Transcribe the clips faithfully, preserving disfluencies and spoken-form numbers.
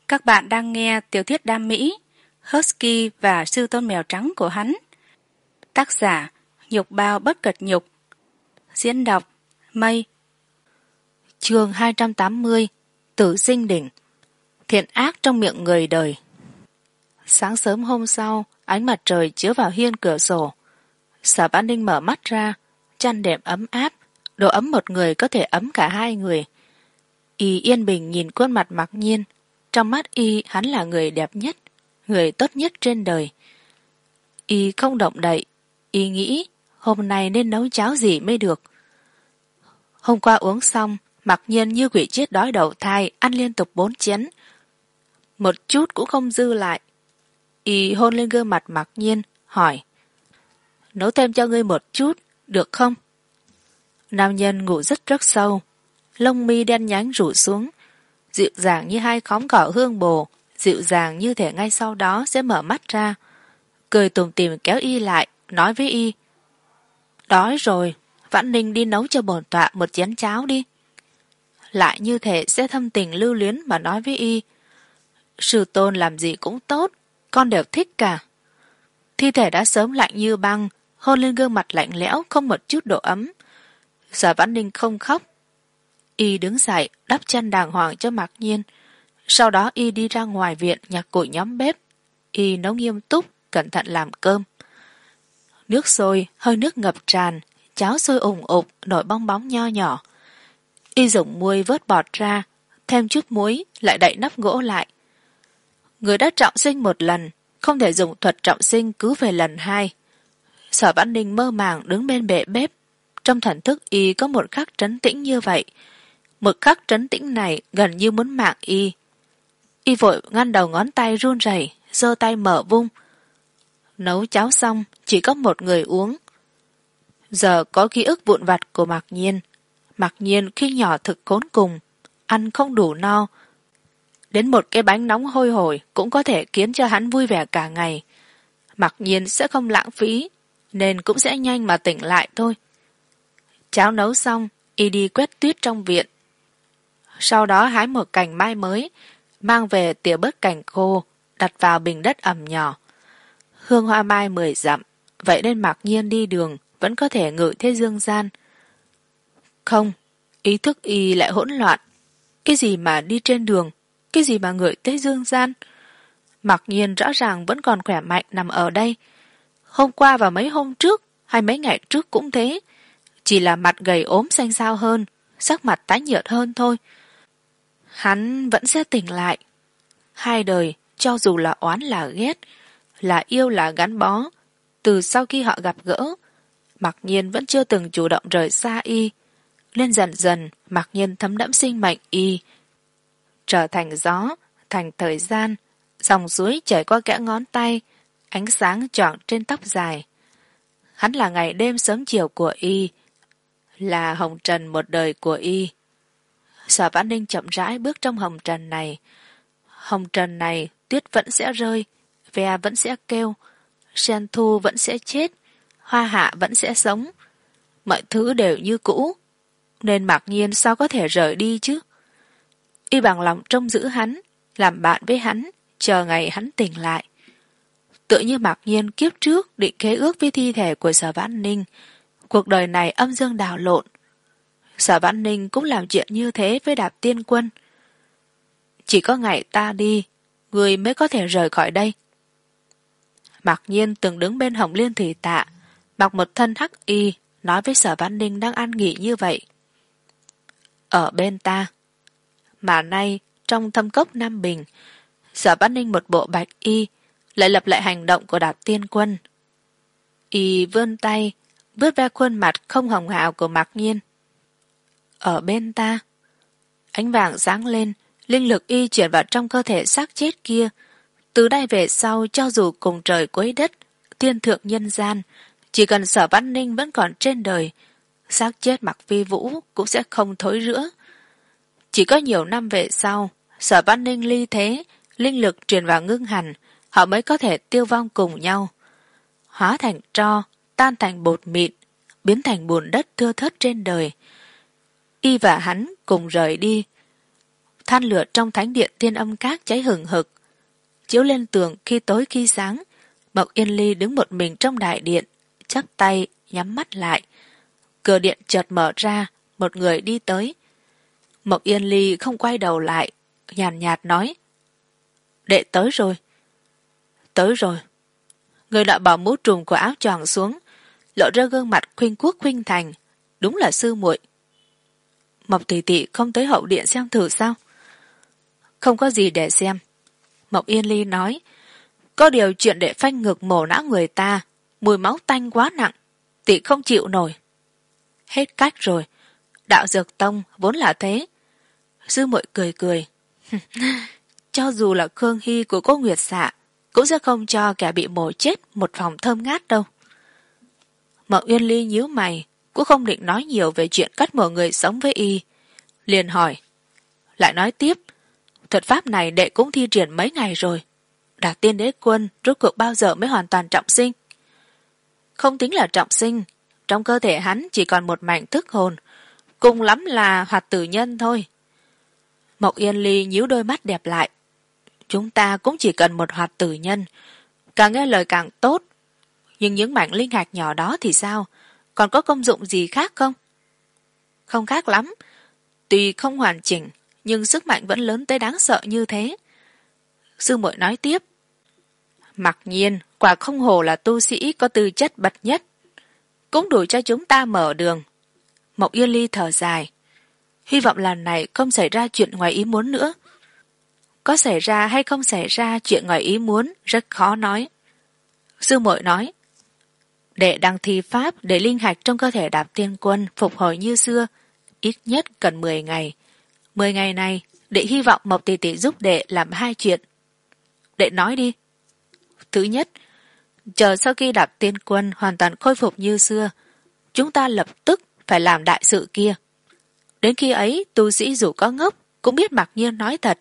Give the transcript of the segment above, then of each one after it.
Các bạn đang nghe tiểu thuyết đam mỹ Husky và sư tôn mèo trắng của hắn. Tác giả Nhục Bao Bất Cật Nhục. Diễn đọc Mây. Chương hai trăm tám mươi. Tử sinh đỉnh. Thiện ác trong miệng người đời. Sáng sớm hôm sau, ánh mặt trời chiếu vào hiên cửa sổ. Sở Vãn Ninh mở mắt ra, chăn đệm ấm áp, độ ấm một người có thể ấm cả hai người. Y yên bình nhìn khuôn mặt Mặc Nhiên. Trong mắt Y, hắn là người đẹp nhất, người tốt nhất trên đời. Y không động đậy. Y nghĩ hôm nay nên nấu cháo gì mới được. Hôm qua uống xong, Mặc Nhiên như quỷ chết đói đầu thai, ăn liên tục bốn chén. Một chút cũng không dư lại. Y hôn lên gương mặt Mặc Nhiên, hỏi: nấu thêm cho ngươi một chút, được không? Nam nhân ngủ rất rất sâu, lông mi đen nhánh rủ xuống, dịu dàng như hai khóm cỏ hương bồ, dịu dàng như thể ngay sau đó sẽ mở mắt ra. Cười tủm tỉm kéo Y lại, nói với Y: đói rồi, Vãn Ninh đi nấu cho bổn tọa một chén cháo đi. Lại như thể sẽ thâm tình lưu luyến mà nói với Y: sư tôn làm gì cũng tốt, con đều thích cả. Thi thể đã sớm lạnh như băng, hôn lên gương mặt lạnh lẽo không một chút độ ấm. Sở Vãn Ninh không khóc. Y đứng dậy đắp chăn đàng hoàng cho Mặc Nhiên. Sau đó Y đi ra ngoài viện nhặt củi nhóm bếp. Y nấu nghiêm túc, cẩn thận làm cơm. Nước sôi, hơi nước ngập tràn, cháo sôi ủng ục, nổi bong bóng nho nhỏ. Y dùng muôi vớt bọt ra, thêm chút muối, lại đậy nắp gỗ lại. Người đã trọng sinh một lần, không thể dùng thuật trọng sinh cứu về lần hai. Sở Vãn Ninh mơ màng đứng bên bệ bếp. Trong thần thức Y có một khắc trấn tĩnh như vậy. Một khắc trấn tĩnh này gần như muốn mạng Y. Y vội ngăn đầu ngón tay run rẩy, giơ tay mở vung. Nấu cháo xong, chỉ có một người uống. Giờ có ký ức vụn vặt của Mặc Nhiên. Mặc Nhiên khi nhỏ thực khốn cùng, ăn không đủ no. Đến một cái bánh nóng hôi hổi cũng có thể khiến cho hắn vui vẻ cả ngày. Mặc Nhiên sẽ không lãng phí, nên cũng sẽ nhanh mà tỉnh lại thôi. Cháo nấu xong, Y đi quét tuyết trong viện. Sau đó hái một cành mai mới, mang về tỉa bớt cành khô, đặt vào bình đất ẩm nhỏ. Hương hoa mai mười dặm, vậy nên Mặc Nhiên đi đường vẫn có thể ngửi thấy dương gian. Không, ý thức Y lại hỗn loạn. Cái gì mà đi trên đường, cái gì mà ngửi thấy dương gian? Mặc Nhiên rõ ràng vẫn còn khỏe mạnh nằm ở đây. Hôm qua và mấy hôm trước, hay mấy ngày trước cũng thế. Chỉ là mặt gầy ốm xanh xao hơn, sắc mặt tái nhợt hơn thôi. Hắn vẫn sẽ tỉnh lại. Hai đời, cho dù là oán là ghét, là yêu là gắn bó, từ sau khi họ gặp gỡ, Mặc Nhiên vẫn chưa từng chủ động rời xa Y. Nên dần dần, Mặc Nhiên thấm đẫm sinh mệnh Y, trở thành gió, thành thời gian, dòng suối chảy qua kẽ ngón tay, ánh sáng choạng trên tóc dài. Hắn là ngày đêm sớm chiều của Y, là hồng trần một đời của Y. Sở Vãn Ninh chậm rãi bước trong hồng trần này. Hồng trần này, tuyết vẫn sẽ rơi, ve vẫn sẽ kêu, sen thu vẫn sẽ chết, hoa hạ vẫn sẽ sống. Mọi thứ đều như cũ, nên Mặc Nhiên sao có thể rời đi chứ? Y bằng lòng trông giữ hắn, làm bạn với hắn, chờ ngày hắn tỉnh lại. Tựa như Mặc Nhiên kiếp trước định khế ước với thi thể của Sở Vãn Ninh, cuộc đời này âm dương đảo lộn. Sở Vãn Ninh cũng làm chuyện như thế với Đạp Tiên Quân. Chỉ có ngày ta đi, người mới có thể rời khỏi đây. Mặc Nhiên từng đứng bên Hồng Liên Thủy Tạ, mặc một thân hắc y, nói với Sở Vãn Ninh đang ăn nghỉ như vậy. Ở bên ta. Mà nay, trong thâm cốc Nam Bình, Sở Vãn Ninh một bộ bạch y, lại lặp lại hành động của Đạp Tiên Quân. Y vươn tay, vướt ve khuôn mặt không hồng hào của Mặc Nhiên. Ở bên ta. Ánh vàng sáng lên, linh lực Y chuyển vào trong cơ thể xác chết kia. Từ đây về sau, cho dù cùng trời quấy đất, thiên thượng nhân gian, chỉ cần Sở Vãn Ninh vẫn còn trên đời, xác chết Mặc Phi Vũ cũng sẽ không thối rữa. Chỉ có nhiều năm về sau, Sở Vãn Ninh ly thế, linh lực truyền vào ngưng hẳn, họ mới có thể tiêu vong cùng nhau. Hóa thành tro, tan thành bột mịn, biến thành bùn đất thưa thớt trên đời. Y và hắn cùng rời đi. than lửa trong thánh điện Thiên Âm Các cháy hừng hực, chiếu lên tường khi tối khi sáng. Mộc Yên Ly đứng một mình trong đại điện, chắp tay nhắm mắt lại. Cửa điện chợt mở ra, một người đi tới. Mộc Yên Ly không quay đầu lại, nhàn nhạt nói: "Đệ tới rồi." "Tới rồi." Người đã bỏ mũ trùm của áo choàng xuống, lộ ra gương mặt khuynh quốc khuynh thành. Đúng là sư muội. "Mộc tỷ tỷ không tới hậu điện xem thử sao?" "Không có gì để xem." Mộc Yên Ly nói. "Có điều chuyện để phanh ngực mổ não người ta, mùi máu tanh quá nặng, tỷ không chịu nổi." "Hết cách rồi. Đạo Dược Tông vốn là thế." Sư muội cười cười. "Cho dù là Khương Hy của cô Nguyệt Xạ cũng sẽ không cho kẻ bị mổ chết một phòng thơm ngát đâu." Mộc Yên Ly nhíu mày, cũng không định nói nhiều về chuyện cắt mổ người sống với y. Liền hỏi. Lại nói tiếp, thuật pháp này đệ cũng thi triển mấy ngày rồi. Đạc Tiên Đế Quân rốt cuộc bao giờ mới hoàn toàn trọng sinh? Không tính là trọng sinh, trong cơ thể hắn chỉ còn một mảnh thức hồn, cùng lắm là hoạt tử nhân thôi. Mộc Yên Ly nhíu đôi mắt đẹp lại. Chúng ta cũng chỉ cần một hoạt tử nhân, càng nghe lời càng tốt. Nhưng những mảnh linh hạch nhỏ đó thì sao? Còn có công dụng gì khác không? Không khác lắm. Tuy không hoàn chỉnh, nhưng sức mạnh vẫn lớn tới đáng sợ như thế. Sư muội nói tiếp. Mặc nhiên, quả không hổ là tu sĩ có tư chất bậc nhất. Cũng đủ cho chúng ta mở đường. Mộc Yên Ly thở dài. Hy vọng lần này không xảy ra chuyện ngoài ý muốn nữa. Có xảy ra hay không xảy ra chuyện ngoài ý muốn rất khó nói. Sư muội nói. Đệ đang thi pháp để linh hạch trong cơ thể Đạp Tiên Quân phục hồi như xưa, ít nhất cần mười ngày. Mười ngày này, đệ hy vọng Mộc tỷ tỷ giúp đệ làm hai chuyện. Đệ nói đi. Thứ nhất, chờ sau khi Đạp Tiên Quân hoàn toàn khôi phục như xưa, chúng ta lập tức phải làm đại sự kia. Đến khi ấy, tu sĩ dù có ngốc cũng biết mặc nhiên nói thật,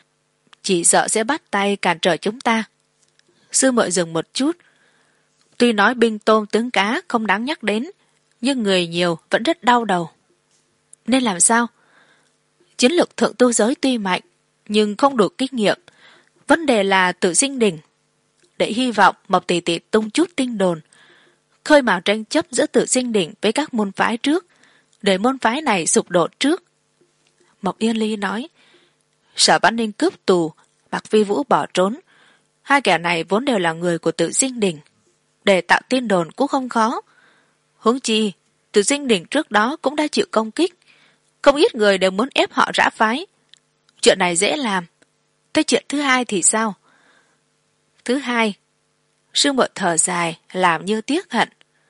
chỉ sợ sẽ bắt tay cản trở chúng ta. Sư muội dừng một chút. Tuy nói binh tôm tướng cá không đáng nhắc đến, nhưng người nhiều vẫn rất đau đầu. Nên làm sao? Chiến lược thượng tu giới tuy mạnh, nhưng không đủ kinh nghiệm. Vấn đề là tự sinh đỉnh. Để hy vọng Mộc tỷ tỷ tung chút tinh đồn, khơi mào tranh chấp giữa tự sinh đỉnh với các môn phái trước, để môn phái này sụp đổ trước. Mộc Yên Ly nói. Sở Văn Ninh cướp tù, Mạc Phi Vũ bỏ trốn. Hai kẻ này vốn đều là người của tự sinh đỉnh. Để tạo tin đồn cũng không khó. Huống chi, tự sinh đỉnh trước đó cũng đã chịu công kích. Không ít người đều muốn ép họ rã phái. Chuyện này dễ làm. Thế chuyện thứ hai thì sao? Thứ hai, sư muội thở dài, làm như tiếc hận.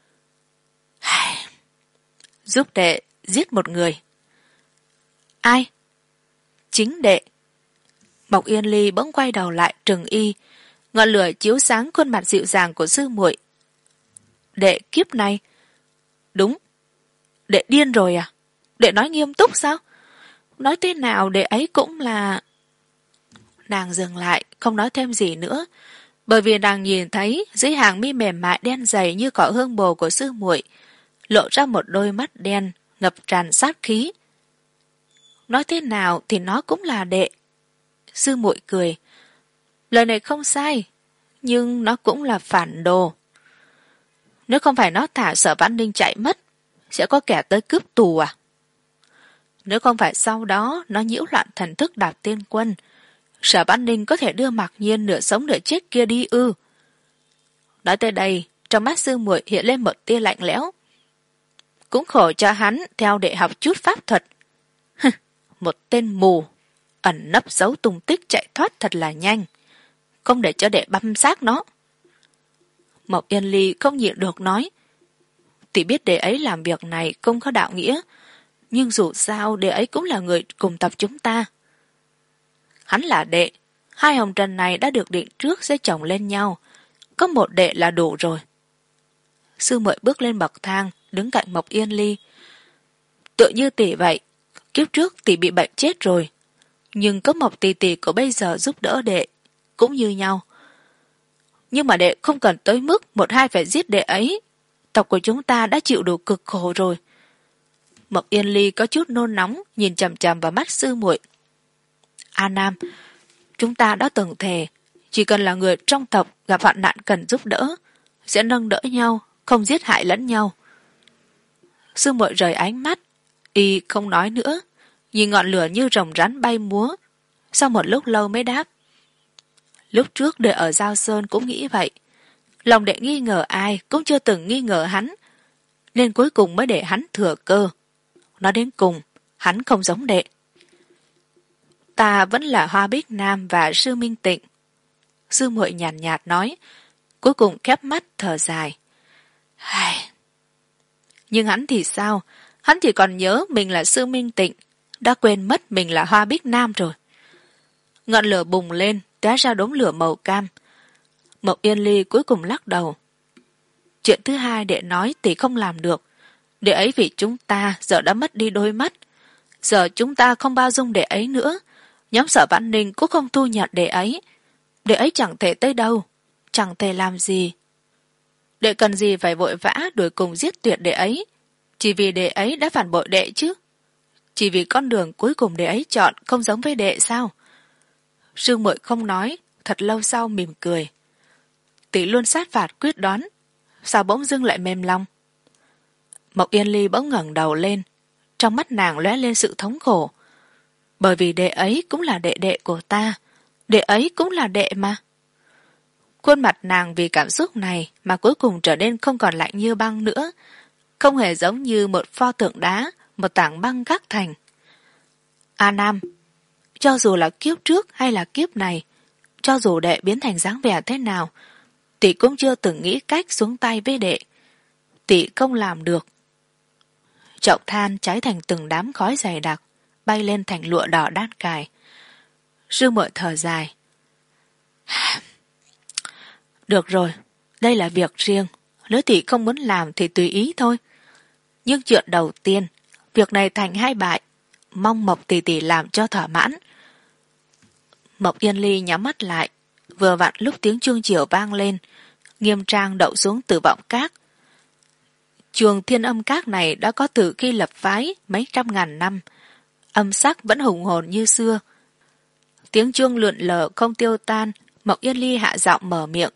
Giúp đệ giết một người. Ai? Chính đệ. Mộc Yên Ly bỗng quay đầu lại trừng y, ngọn lửa chiếu sáng khuôn mặt dịu dàng của sư muội. Đệ kiếp này? Đúng. Đệ điên rồi à? Đệ nói nghiêm túc sao? Nói thế nào đệ ấy cũng là... Nàng dừng lại, không nói thêm gì nữa, bởi vì nàng nhìn thấy dưới hàng mi mềm mại đen dày như cỏ hương bồ của sư muội lộ ra một đôi mắt đen ngập tràn sát khí. Nói thế nào thì nó cũng là đệ. Sư muội cười. Lời này không sai, nhưng nó cũng là phản đồ. Nếu không phải nó thả Sở Văn Ninh chạy mất, sẽ có kẻ tới cướp tù à? Nếu không phải sau đó nó nhiễu loạn thần thức Đạp Tiên Quân, Sở Văn Ninh có thể đưa Mặc Nhiên nửa sống nửa chết kia đi ư? Nói tới đây, trong mắt sư muội hiện lên một tia lạnh lẽo. Cũng khổ cho hắn theo đệ học chút pháp thuật. Một tên mù, ẩn nấp giấu tung tích chạy thoát thật là nhanh, không để cho đệ băm xác nó. Mộc Yên Ly không nhịn được nói. Tỷ biết đệ ấy làm việc này không có đạo nghĩa, nhưng dù sao đệ ấy cũng là người cùng tập chúng ta. Hắn là đệ, hai hồng trần này đã được định trước sẽ chồng lên nhau, có một đệ là đủ rồi. Sư muội bước lên bậc thang, đứng cạnh Mộc Yên Ly. Tựa như tỷ vậy, kiếp trước tỷ bị bệnh chết rồi, nhưng có Mộc tỷ tỷ của bây giờ giúp đỡ đệ, cũng như nhau. Nhưng mà đệ không cần tới mức một hai phải giết đệ ấy. Tộc của chúng ta đã chịu đủ cực khổ rồi. Mộc Yên Ly có chút nôn nóng nhìn chằm chằm vào mắt sư muội. A Nam, chúng ta đã từng thề, chỉ cần là người trong tộc gặp hoạn nạn cần giúp đỡ, sẽ nâng đỡ nhau, không giết hại lẫn nhau. Sư muội rời ánh mắt, y không nói nữa, nhìn ngọn lửa như rồng rắn bay múa. Sau một lúc lâu mới đáp. Lúc trước đệ ở Giao Sơn cũng nghĩ vậy. Lòng đệ nghi ngờ ai cũng chưa từng nghi ngờ hắn, nên cuối cùng mới để hắn thừa cơ. Nói đến cùng, hắn không giống đệ. Ta vẫn là Hoa Bích Nam và Sư Minh Tịnh. Sư muội nhàn nhạt, nhạt nói, cuối cùng khép mắt thở dài. Nhưng hắn thì sao? Hắn thì còn nhớ mình là Sư Minh Tịnh, đã quên mất mình là Hoa Bích Nam rồi. Ngọn lửa bùng lên, té ra đốm lửa màu cam. Mộc Yên Ly cuối cùng lắc đầu. Chuyện thứ hai đệ nói thì không làm được. Đệ ấy vì chúng ta giờ đã mất đi đôi mắt. Giờ chúng ta không bao dung đệ ấy nữa. Nhóm Sở Vãn Ninh cũng không thu nhận đệ ấy. Đệ ấy chẳng thể tới đâu, chẳng thể làm gì. Đệ cần gì phải vội vã đuổi cùng giết tuyệt đệ ấy? Chỉ vì đệ ấy đã phản bội đệ chứ? Chỉ vì con đường cuối cùng đệ ấy chọn không giống với đệ sao? Sư muội không nói, thật lâu sau mỉm cười. Tỷ luôn sát phạt quyết đoán, sao bỗng dưng lại mềm lòng? Mộc Yên Ly bỗng ngẩng đầu lên, trong mắt nàng lóe lên sự thống khổ. Bởi vì đệ ấy cũng là đệ đệ của ta, đệ ấy cũng là đệ mà. Khuôn mặt nàng vì cảm xúc này mà cuối cùng trở nên không còn lạnh như băng nữa, không hề giống như một pho tượng đá, một tảng băng gác thành. A Nam, cho dù là kiếp trước hay là kiếp này, cho dù đệ biến thành dáng vẻ thế nào, tỷ cũng chưa từng nghĩ cách xuống tay với đệ. Tỷ không làm được. Chậu than cháy thành từng đám khói dày đặc, bay lên thành lụa đỏ đan cài. Sư muội thở dài. Được rồi, đây là việc riêng. Nếu tỷ không muốn làm thì tùy ý thôi. Nhưng chuyện đầu tiên, việc này thành hai bại, mong Mộc tỷ tỷ làm cho thỏa mãn. Mộc Yên Ly nhắm mắt lại, vừa vặn lúc tiếng chuông chiều vang lên, nghiêm trang đậu xuống Tử Vọng Các. Chuông Thiên Âm Các này đã có từ khi lập phái mấy trăm ngàn năm, âm sắc vẫn hùng hồn như xưa. Tiếng chuông lượn lờ không tiêu tan. Mộc Yên Ly hạ giọng mở miệng.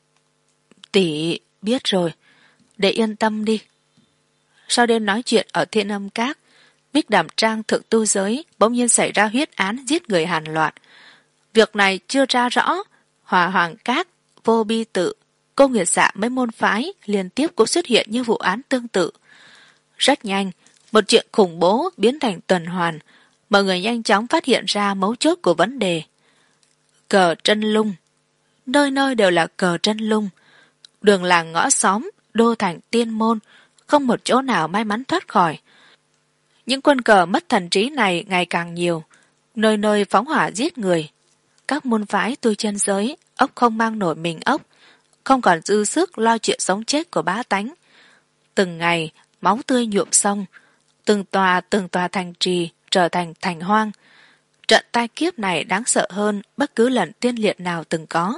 Tỷ biết rồi, để yên tâm đi. Sau đêm nói chuyện ở Thiên Âm Các, Bích Đàm Trang thượng tu giới bỗng nhiên xảy ra huyết án giết người hàn loạt. Việc này chưa ra rõ, Hòa Hoàng Các, Vô Bi Tự, Cô Nguyệt Dạ mấy môn phái liên tiếp cũng xuất hiện như vụ án tương tự. Rất nhanh, một chuyện khủng bố biến thành tuần hoàn, mọi người nhanh chóng phát hiện ra mấu chốt của vấn đề. Cờ Trân Lung, nơi nơi đều là cờ Trân Lung, đường làng ngõ xóm, đô thành tiên môn, không một chỗ nào may mắn thoát khỏi. Những quân cờ mất thần trí này ngày càng nhiều, nơi nơi phóng hỏa giết người. Các môn phái tu chân giới, ốc không mang nổi mình ốc, không còn dư sức lo chuyện sống chết của bá tánh. Từng ngày, máu tươi nhuộm sông, từng tòa từng tòa thành trì trở thành thành hoang. Trận tai kiếp này đáng sợ hơn bất cứ lần tiên liệt nào từng có.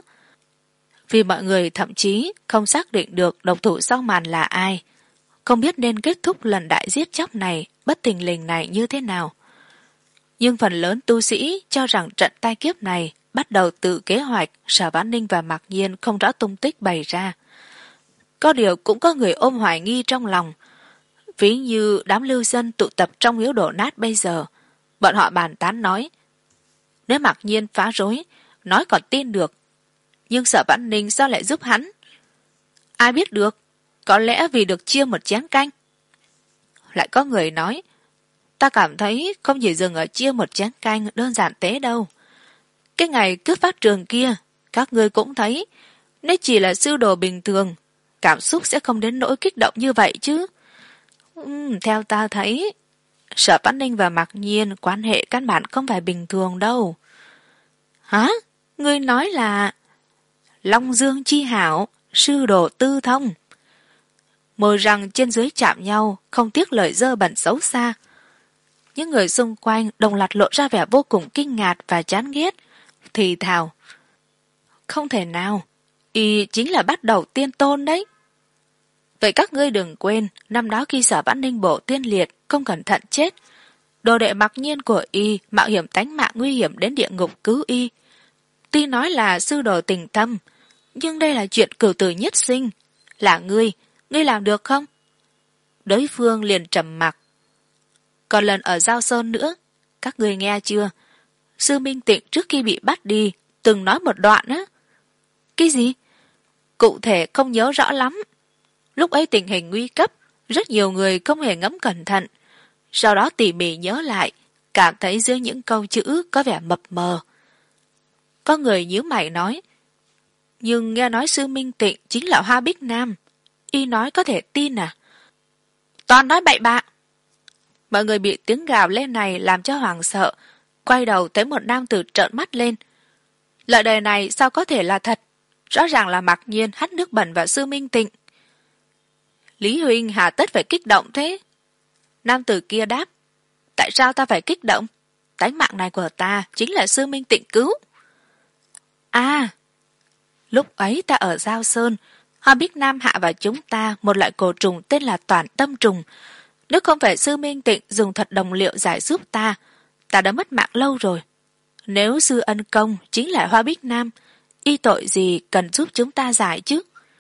Vì mọi người thậm chí không xác định được độc thủ sau màn là ai, không biết nên kết thúc lần đại giết chóc này bất thình lình này như thế nào. Nhưng phần lớn tu sĩ cho rằng trận tai kiếp này bắt đầu từ kế hoạch Sở Vãn Ninh và Mạc Nhiên không rõ tung tích bày ra. Có điều cũng có người ôm hoài nghi trong lòng. Ví như đám lưu dân tụ tập trong miếu đổ nát bây giờ, bọn họ bàn tán nói, nếu Mạc Nhiên phá rối, nói còn tin được, nhưng Sở Vãn Ninh sao lại giúp hắn? Ai biết được, có lẽ vì được chia một chén canh. Lại có người nói, ta cảm thấy không chỉ dừng ở chia một chén canh đơn giản thế đâu. Cái ngày cướp phát trường kia, các ngươi cũng thấy, nếu chỉ là sư đồ bình thường, cảm xúc sẽ không đến nỗi kích động như vậy chứ. Uhm, theo ta thấy, Sở Vãn Ninh và Mạc Nhiên quan hệ căn bản không phải bình thường đâu. Hả? Ngươi nói là Long Dương chi hảo, sư đồ tư thông. Môi răng trên dưới chạm nhau, không tiếc lời dơ bẩn xấu xa. Những người xung quanh đồng loạt lộ ra vẻ vô cùng kinh ngạc và chán ghét, thì thào. Không thể nào, y chính là bắt đầu tiên tôn đấy. Vậy các ngươi đừng quên, năm đó khi Sở Vãn Ninh bổ tiên liệt, không cẩn thận chết. Đồ đệ mặc nhiên của y mạo hiểm tánh mạng nguy hiểm đến địa ngục cứu y. Tuy nói là sư đồ tình thâm, nhưng đây là chuyện cửu tử nhất sinh. Là ngươi, ngươi làm được không? Đối phương liền trầm mặc. Còn lần ở Giao Sơn nữa, các ngươi nghe chưa? Sư Minh Tịnh trước khi bị bắt đi từng nói một đoạn á. Cái gì? Cụ thể không nhớ rõ lắm. Lúc ấy tình hình nguy cấp, rất nhiều người không hề ngẫm cẩn thận. Sau đó tỉ mỉ nhớ lại, cảm thấy dưới những câu chữ có vẻ mập mờ. Có người nhíu mày nói, nhưng nghe nói sư Minh Tịnh chính là Hoa Bích Nam. Y nói có thể tin à? Toàn nói bậy bạ. Mọi người bị tiếng gào lên này làm cho hoảng sợ, quay đầu thấy một nam tử trợn mắt lên. Lời đời này sao có thể là thật? Rõ ràng là mặc nhiên hắt nước bẩn vào sư Minh Tịnh. Lý Huynh hà tất phải kích động thế? Nam tử kia đáp, tại sao ta phải kích động? Tánh mạng này của ta chính là sư Minh Tịnh cứu. À, lúc ấy ta ở Giao Sơn, Hoa Bích Nam hạ vào chúng ta một loại cổ trùng tên là Toản Tâm Trùng. Nếu không phải sư Minh Tịnh dùng thuật đồng liệu giải giúp ta, ta đã mất mạng lâu rồi. Nếu sư ân công chính là Hoa Bích Nam, y tội gì cần giúp chúng ta giải chứ?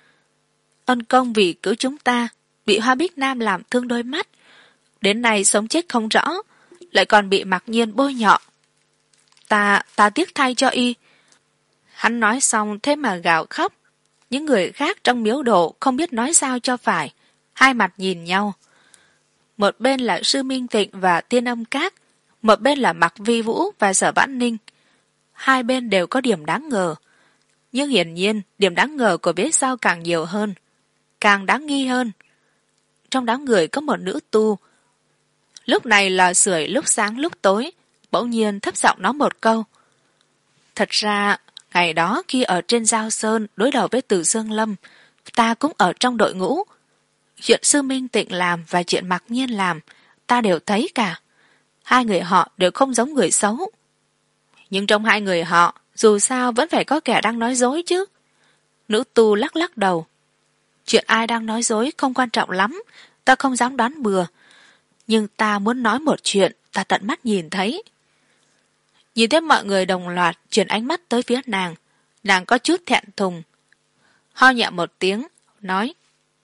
Ân công vì cứu chúng ta, bị Hoa Bích Nam làm thương đôi mắt. Đến nay sống chết không rõ, lại còn bị mặc nhiên bôi nhọ. Ta, ta tiếc thay cho y. Hắn nói xong thế mà gào khóc. Những người khác trong miếu độ không biết nói sao cho phải, hai mặt nhìn nhau. Một bên là sư Minh Tịnh và Tiên Âm Các, một bên là Mạc Vi Vũ và Sở Vãn Ninh. Hai bên đều có điểm đáng ngờ, nhưng hiển nhiên điểm đáng ngờ của phía sau càng nhiều hơn, càng đáng nghi hơn. Trong đám người có một nữ tu, lúc này là sưởi lúc sáng lúc tối, bỗng nhiên thấp giọng nói một câu. Thật ra ngày đó khi ở trên Giao Sơn đối đầu với Từ Dương Lâm, ta cũng ở trong đội ngũ. Chuyện sư Minh Tịnh làm và chuyện mặc nhiên làm, ta đều thấy cả. Hai người họ đều không giống người xấu. Nhưng trong hai người họ, dù sao vẫn phải có kẻ đang nói dối chứ. Nữ tu lắc lắc đầu. Chuyện ai đang nói dối không quan trọng lắm, ta không dám đoán bừa. Nhưng ta muốn nói một chuyện ta tận mắt nhìn thấy. Nhìn thấy mọi người đồng loạt chuyển ánh mắt tới phía nàng, nàng có chút thẹn thùng. Ho nhẹ một tiếng, nói,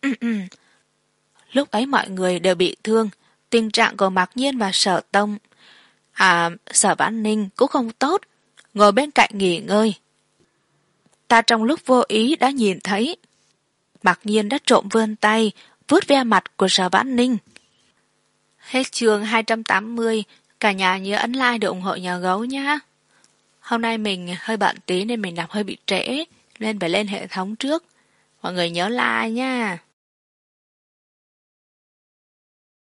lúc ấy mọi người đều bị thương, tình trạng của Mạc Nhiên và Sở Tông, à, Sở Vãn Ninh cũng không tốt, ngồi bên cạnh nghỉ ngơi. Ta trong lúc vô ý đã nhìn thấy, Mạc Nhiên đã trộm vươn tay, vuốt ve mặt của Sở Vãn Ninh. Hết chương hai trăm tám mươi, cả nhà nhớ ấn like để ủng hộ nhà gấu nhá. Hôm nay mình hơi bận tí nên mình đọc hơi bị trễ, nên phải lên hệ thống trước. Mọi người nhớ like nha.